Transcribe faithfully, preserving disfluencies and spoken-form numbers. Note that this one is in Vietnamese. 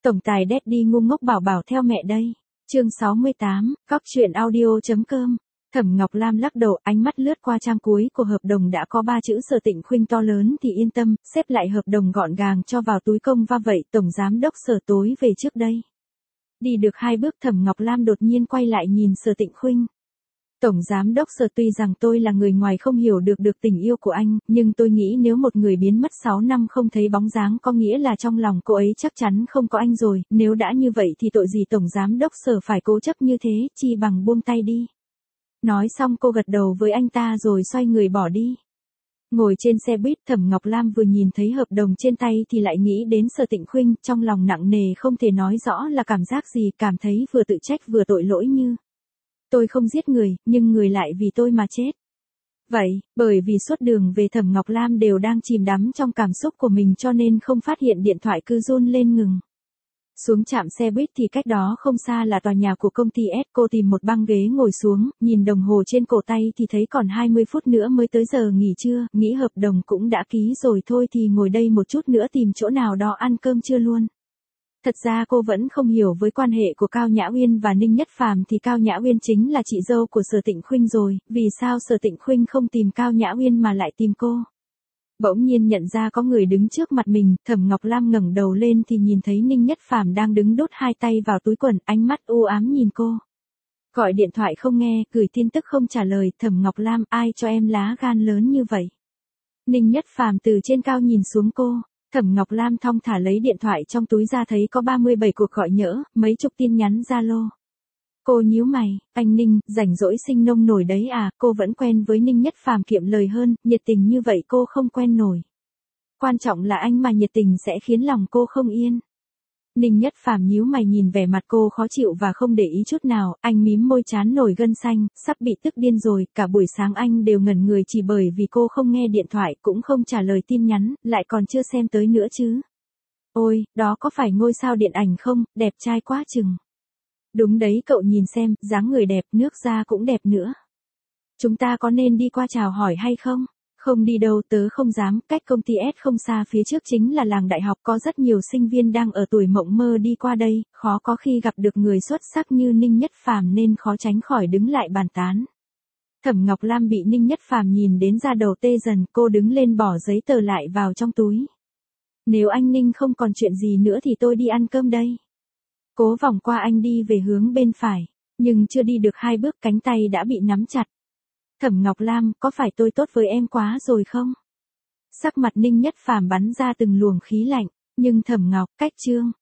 Tổng tài Daddy ngu ngốc bảo bảo theo mẹ đây. Chương sáu mươi tám, Cóc truyện audio.com. Thẩm Ngọc Lam lắc đầu, ánh mắt lướt qua trang cuối của hợp đồng đã có ba chữ Sở Tịnh Khuynh to lớn thì yên tâm, xếp lại hợp đồng gọn gàng cho vào túi công va vậy, tổng giám đốc Sở tối về trước đây. Đi được hai bước Thẩm Ngọc Lam đột nhiên quay lại nhìn Sở Tịnh Khuynh. Tổng giám đốc Sở, tuy rằng tôi là người ngoài không hiểu được được tình yêu của anh, nhưng tôi nghĩ nếu một người biến mất sáu năm không thấy bóng dáng có nghĩa là trong lòng cô ấy chắc chắn không có anh rồi, nếu đã như vậy thì tội gì tổng giám đốc Sở phải cố chấp như thế, chi bằng buông tay đi. Nói xong cô gật đầu với anh ta rồi xoay người bỏ đi. Ngồi trên xe buýt Thẩm Ngọc Lam vừa nhìn thấy hợp đồng trên tay thì lại nghĩ đến Sở Tịnh Khuynh, trong lòng nặng nề không thể nói rõ là cảm giác gì, cảm thấy vừa tự trách vừa tội lỗi như. Tôi không giết người, nhưng người lại vì tôi mà chết. Vậy, bởi vì suốt đường về Thẩm Ngọc Lam đều đang chìm đắm trong cảm xúc của mình cho nên không phát hiện điện thoại cứ run lên ngừng. Xuống trạm xe buýt thì cách đó không xa là tòa nhà của công ty S, cô tìm một băng ghế ngồi xuống, nhìn đồng hồ trên cổ tay thì thấy còn hai mươi phút nữa mới tới giờ nghỉ trưa, nghĩ hợp đồng cũng đã ký rồi thôi thì ngồi đây một chút nữa tìm chỗ nào đó ăn cơm trưa luôn. Thật ra cô vẫn không hiểu với quan hệ của Cao Nhã Uyên và Ninh Nhất Phàm thì Cao Nhã Uyên chính là chị dâu của Sở Tịnh Khuynh rồi, vì sao Sở Tịnh Khuynh không tìm Cao Nhã Uyên mà lại tìm cô? Bỗng nhiên nhận ra có người đứng trước mặt mình, Thẩm Ngọc Lam ngẩng đầu lên thì nhìn thấy Ninh Nhất Phàm đang đứng đút hai tay vào túi quần, ánh mắt u ám nhìn cô. Gọi điện thoại không nghe, gửi tin tức không trả lời, Thẩm Ngọc Lam, ai cho em lá gan lớn như vậy? Ninh Nhất Phàm từ trên cao nhìn xuống cô. Thẩm Ngọc Lam thong thả lấy điện thoại trong túi ra thấy có ba mươi bảy cuộc gọi nhỡ, mấy chục tin nhắn Zalo. Cô nhíu mày, anh Ninh, rảnh rỗi sinh nông nổi đấy à, cô vẫn quen với Ninh Nhất Phàm kiệm lời hơn, nhiệt tình như vậy cô không quen nổi. Quan trọng là anh mà nhiệt tình sẽ khiến lòng cô không yên. Ninh Nhất Phàm nhíu mày nhìn vẻ mặt cô khó chịu và không để ý chút nào, anh mím môi trán nổi gân xanh, sắp bị tức điên rồi, cả buổi sáng anh đều ngẩn người chỉ bởi vì cô không nghe điện thoại cũng không trả lời tin nhắn, lại còn chưa xem tới nữa chứ. Ôi, đó có phải ngôi sao điện ảnh không, đẹp trai quá chừng. Đúng đấy cậu nhìn xem, dáng người đẹp, nước da cũng đẹp nữa. Chúng ta có nên đi qua chào hỏi hay không? Không đi đâu, tớ không dám, cách công ty S không xa phía trước chính là làng đại học, có rất nhiều sinh viên đang ở tuổi mộng mơ đi qua đây, khó có khi gặp được người xuất sắc như Ninh Nhất Phàm nên khó tránh khỏi đứng lại bàn tán. Thẩm Ngọc Lam bị Ninh Nhất Phàm nhìn đến da đầu tê dần, cô đứng lên bỏ giấy tờ lại vào trong túi. Nếu anh Ninh không còn chuyện gì nữa thì tôi đi ăn cơm đây. Cố vòng qua anh đi về hướng bên phải, nhưng chưa đi được hai bước cánh tay đã bị nắm chặt. Thẩm Ngọc Lam, có phải tôi tốt với em quá rồi không? Sắc mặt Ninh Nhất Phàm bắn ra từng luồng khí lạnh, nhưng Thẩm Ngọc, cách chương.